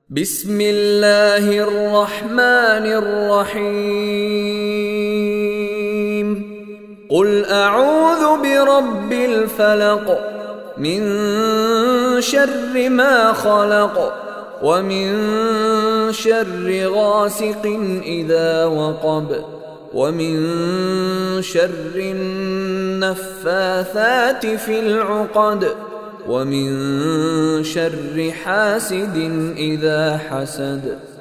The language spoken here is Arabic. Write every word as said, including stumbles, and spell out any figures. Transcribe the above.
بسم الله الرحمن الرحيم قل أعوذ برب الفلق من شر ما خلق ومن شر غاسق إذا وقب ومن شر النفاثات في العقد ومن شر حاسد إذا حسد.